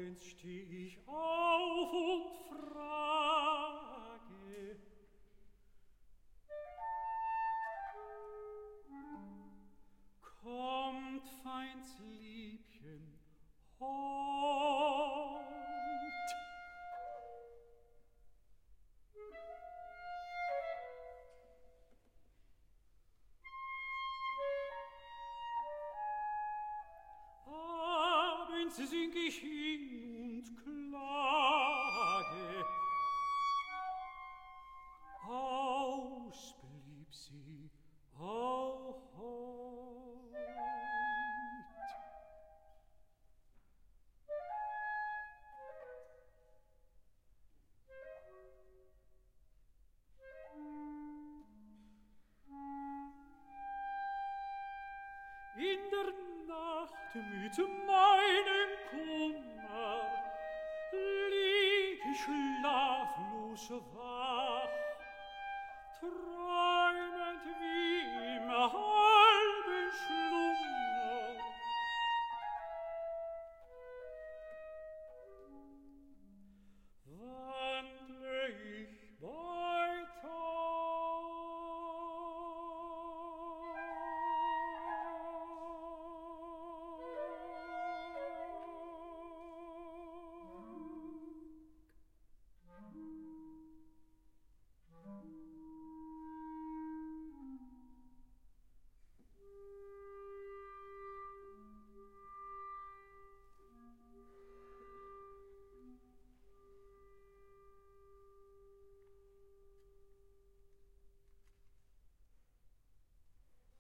Morgens steh ich auf und frage, kommt feins Liebchen heut? Abends sing ich hin und klage, aus blieb sie auch heut. In der Nacht mit meinem Kummer lieg ich schlaflos wach,